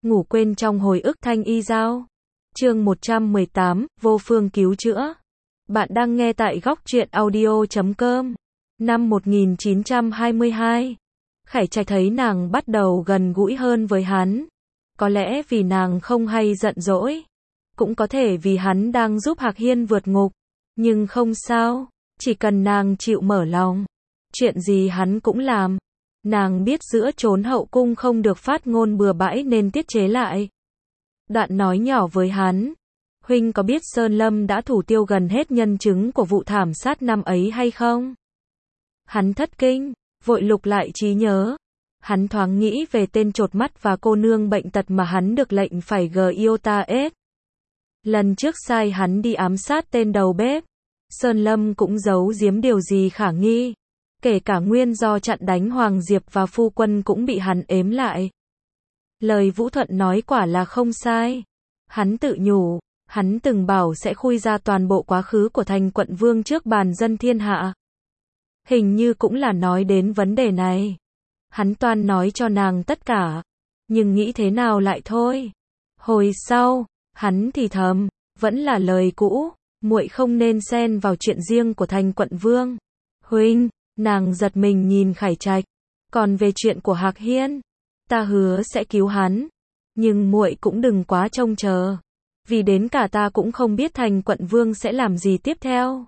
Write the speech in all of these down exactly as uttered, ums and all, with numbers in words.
ngủ quên trong hồi ức thanh y giao. Chương một trăm mười tám, vô phương cứu chữa. Bạn đang nghe tại góc truyện audio chấm com. Năm một nghìn chín trăm hai mươi hai, Khải Trạch thấy nàng bắt đầu gần gũi hơn với hắn. Có lẽ vì nàng không hay giận dỗi, cũng có thể vì hắn đang giúp Hạc Hiên vượt ngục. Nhưng không sao, chỉ cần nàng chịu mở lòng, chuyện gì hắn cũng làm. Nàng biết giữa chốn hậu cung không được phát ngôn bừa bãi nên tiết chế lại. Đoạn nói nhỏ với hắn, huynh có biết Sơn Lâm đã thủ tiêu gần hết nhân chứng của vụ thảm sát năm ấy hay không? Hắn thất kinh, vội lục lại trí nhớ. Hắn thoáng nghĩ về tên chột mắt và cô nương bệnh tật mà hắn được lệnh phải gờ yêu ta ết. Lần trước sai hắn đi ám sát tên đầu bếp, Sơn Lâm cũng giấu giếm điều gì khả nghi. Kể cả nguyên do chặn đánh Hoàng Diệp và phu quân cũng bị hắn ếm lại. Lời Vũ Thuận nói quả là không sai. Hắn tự nhủ, hắn từng bảo sẽ khui ra toàn bộ quá khứ của thành quận vương trước bàn dân thiên hạ. Hình như cũng là nói đến vấn đề này. Hắn toan nói cho nàng tất cả, nhưng nghĩ thế nào lại thôi. Hồi sau, hắn thì thầm, vẫn là lời cũ, muội không nên xen vào chuyện riêng của thành quận vương. Huynh, nàng giật mình nhìn Khải Trạch. Còn về chuyện của Hạc Hiên, ta hứa sẽ cứu hắn, nhưng muội cũng đừng quá trông chờ, vì đến cả ta cũng không biết thành quận vương sẽ làm gì tiếp theo.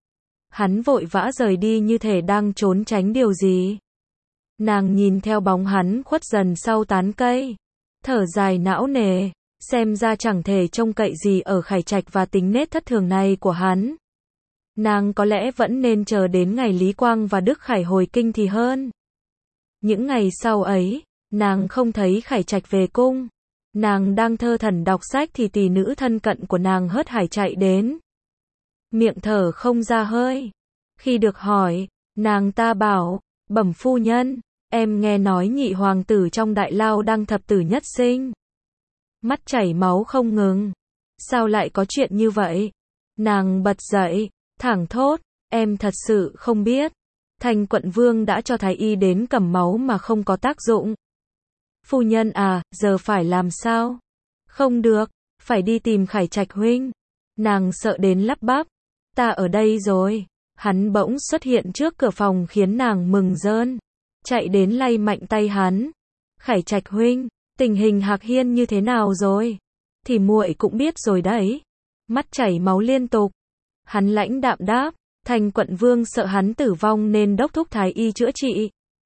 Hắn vội vã rời đi như thể đang trốn tránh điều gì. Nàng nhìn theo bóng hắn khuất dần sau tán cây, thở dài não nề, xem ra chẳng thể trông cậy gì ở Khải Trạch và tính nết thất thường này của hắn. Nàng có lẽ vẫn nên chờ đến ngày Lý Quang và Đức Khải hồi kinh thì hơn. Những ngày sau ấy, nàng không thấy Khải Trạch về cung. Nàng đang thơ thẩn đọc sách thì tỷ nữ thân cận của nàng hớt hải chạy đến. Miệng thở không ra hơi. Khi được hỏi, nàng ta bảo, bẩm phu nhân, em nghe nói nhị hoàng tử trong đại lao đang thập tử nhất sinh. Mắt chảy máu không ngừng. Sao lại có chuyện như vậy? Nàng bật dậy, thẳng thốt, em thật sự không biết. Thành quận vương đã cho thái y đến cầm máu mà không có tác dụng. Phu nhân à, giờ phải làm sao? Không được, phải đi tìm Khải Trạch huynh. Nàng sợ đến lắp bắp. Ta ở đây rồi. Hắn bỗng xuất hiện trước cửa phòng khiến nàng mừng rơn. Chạy đến lay mạnh tay hắn. Khải Trạch huynh, tình hình Hạc Hiên như thế nào rồi? Thì muội cũng biết rồi đấy. Mắt chảy máu liên tục. Hắn lãnh đạm đáp, thành quận vương sợ hắn tử vong nên đốc thúc thái y chữa trị.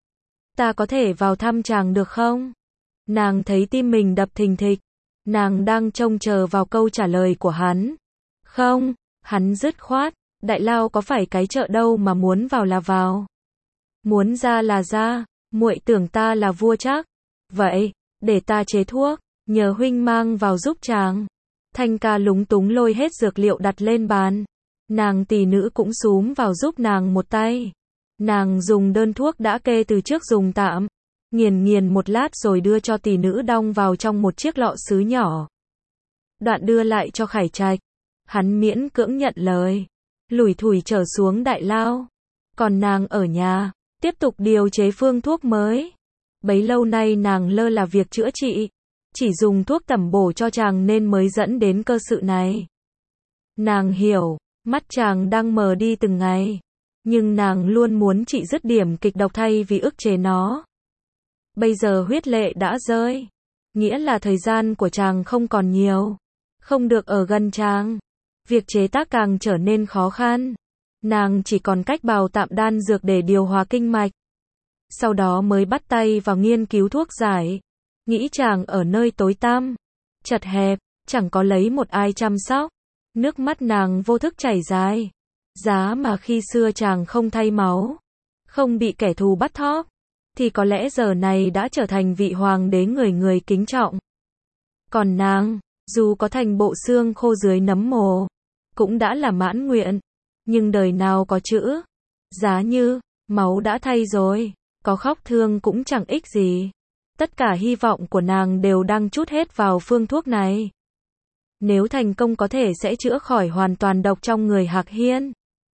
Ta có thể vào thăm chàng được không? Nàng thấy tim mình đập thình thịch. Nàng đang trông chờ vào câu trả lời của hắn. Không, hắn dứt khoát, đại lao có phải cái chợ đâu mà muốn vào là vào. Muốn ra là ra, muội tưởng ta là vua chắc. Vậy, để ta chế thuốc, nhờ huynh mang vào giúp chàng. Thanh ca lúng túng lôi hết dược liệu đặt lên bàn. Nàng tỷ nữ cũng xúm vào giúp nàng một tay. Nàng dùng đơn thuốc đã kê từ trước dùng tạm. Nghiền nghiền một lát rồi đưa cho tỷ nữ đong vào trong một chiếc lọ sứ nhỏ. Đoạn đưa lại cho Khải Trạch. Hắn miễn cưỡng nhận lời. Lủi thủi trở xuống đại lao. Còn nàng ở nhà, tiếp tục điều chế phương thuốc mới. Bấy lâu nay nàng lơ là việc chữa trị. Chỉ dùng thuốc tẩm bổ cho chàng nên mới dẫn đến cơ sự này. Nàng hiểu, mắt chàng đang mờ đi từng ngày. Nhưng nàng luôn muốn trị dứt điểm kịch độc thay vì ức chế nó. Bây giờ huyết lệ đã rơi. Nghĩa là thời gian của chàng không còn nhiều. Không được ở gần chàng. Việc chế tác càng trở nên khó khăn. Nàng chỉ còn cách bào tạm đan dược để điều hòa kinh mạch. Sau đó mới bắt tay vào nghiên cứu thuốc giải. Nghĩ chàng ở nơi tối tăm, chật hẹp, chẳng có lấy một ai chăm sóc. Nước mắt nàng vô thức chảy dài. Giá mà khi xưa chàng không thay máu, không bị kẻ thù bắt thóp, thì có lẽ giờ này đã trở thành vị hoàng đế người người kính trọng. Còn nàng, dù có thành bộ xương khô dưới nấm mồ, cũng đã là mãn nguyện. Nhưng đời nào có chữ, giá như, máu đã thay rồi, có khóc thương cũng chẳng ích gì. Tất cả hy vọng của nàng đều đang trút hết vào phương thuốc này. Nếu thành công có thể sẽ chữa khỏi hoàn toàn độc trong người Hạc Hiên.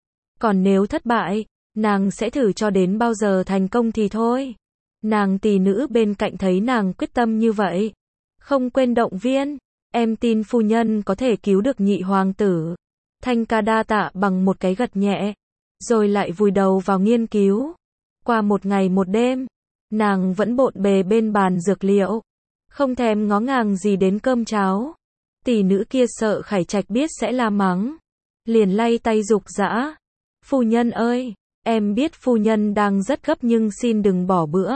Còn nếu thất bại, nàng sẽ thử cho đến bao giờ thành công thì thôi. Nàng tỷ nữ bên cạnh thấy nàng quyết tâm như vậy, không quên động viên. Em tin phu nhân có thể cứu được nhị hoàng tử. Thanh ca đa tạ bằng một cái gật nhẹ, rồi lại vùi đầu vào nghiên cứu. Qua một ngày một đêm, nàng vẫn bộn bề bên bàn dược liệu, không thèm ngó ngàng gì đến cơm cháo. Tỷ nữ kia sợ Khải Trạch biết sẽ la mắng, liền lay tay giục giã. Phu nhân ơi, em biết phu nhân đang rất gấp nhưng xin đừng bỏ bữa.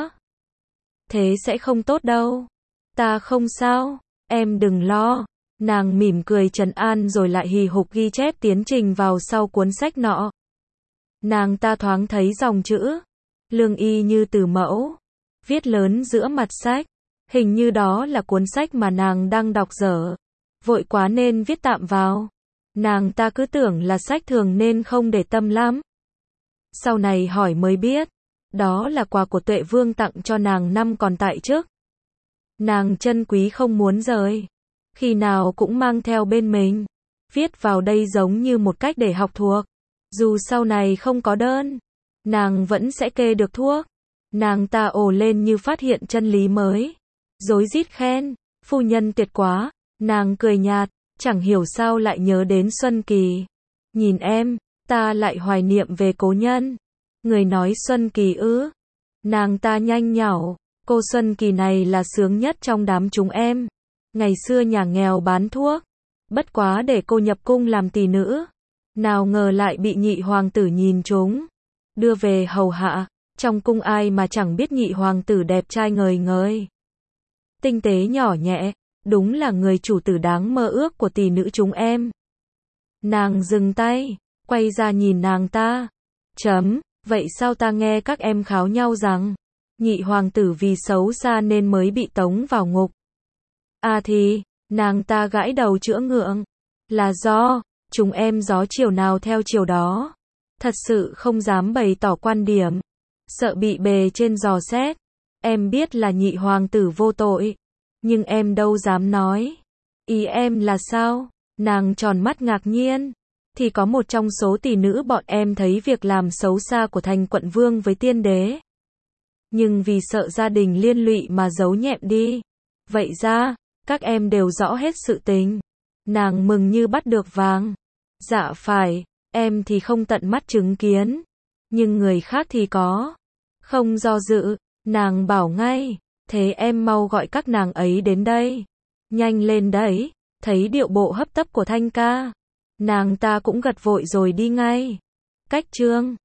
Thế sẽ không tốt đâu. Ta không sao, em đừng lo. Nàng mỉm cười trấn an rồi lại hì hục ghi chép tiến trình vào sau cuốn sách nọ. Nàng ta thoáng thấy dòng chữ lương y như từ mẫu viết lớn giữa mặt sách. Hình như đó là cuốn sách mà nàng đang đọc dở, vội quá nên viết tạm vào. Nàng ta cứ tưởng là sách thường nên không để tâm lắm. Sau này hỏi mới biết, đó là quà của Tuệ Vương tặng cho nàng năm còn tại chức. Nàng trân quý không muốn rời, khi nào cũng mang theo bên mình. Viết vào đây giống như một cách để học thuộc. Dù sau này không có đơn, nàng vẫn sẽ kê được thuốc. Nàng ta ồ lên như phát hiện chân lý mới, rối rít khen, phu nhân tuyệt quá. Nàng cười nhạt, chẳng hiểu sao lại nhớ đến Xuân Kỳ. Nhìn em, ta lại hoài niệm về cố nhân. Người nói Xuân Kỳ ư? Nàng ta nhanh nhảu, cô Xuân Kỳ này là sướng nhất trong đám chúng em. Ngày xưa nhà nghèo bán thuốc, bất quá để cô nhập cung làm tỷ nữ. Nào ngờ lại bị nhị hoàng tử nhìn trúng, đưa về hầu hạ. Trong cung ai mà chẳng biết nhị hoàng tử đẹp trai ngời ngời, tinh tế nhỏ nhẹ, đúng là người chủ tử đáng mơ ước của tỷ nữ chúng em. Nàng dừng tay, quay ra nhìn nàng ta. Chấm, vậy sao ta nghe các em kháo nhau rằng nhị hoàng tử vì xấu xa nên mới bị tống vào ngục. À thì, nàng ta gãi đầu chữa ngượng, là do chúng em gió chiều nào theo chiều đó, thật sự không dám bày tỏ quan điểm, sợ bị bề trên dò xét. Em biết là nhị hoàng tử vô tội, nhưng em đâu dám nói. Ý em là sao? Nàng tròn mắt ngạc nhiên. Thì có một trong số tỷ nữ bọn em thấy việc làm xấu xa của thành quận vương với tiên đế, nhưng vì sợ gia đình liên lụy mà giấu nhẹm đi. Vậy ra, các em đều rõ hết sự tình. Nàng mừng như bắt được vàng. Dạ phải, em thì không tận mắt chứng kiến, nhưng người khác thì có. Không do dự, nàng bảo ngay, thế em mau gọi các nàng ấy đến đây. Nhanh lên đấy. Thấy điệu bộ hấp tấp của Thanh ca, nàng ta cũng gật vội rồi đi ngay. Cách chương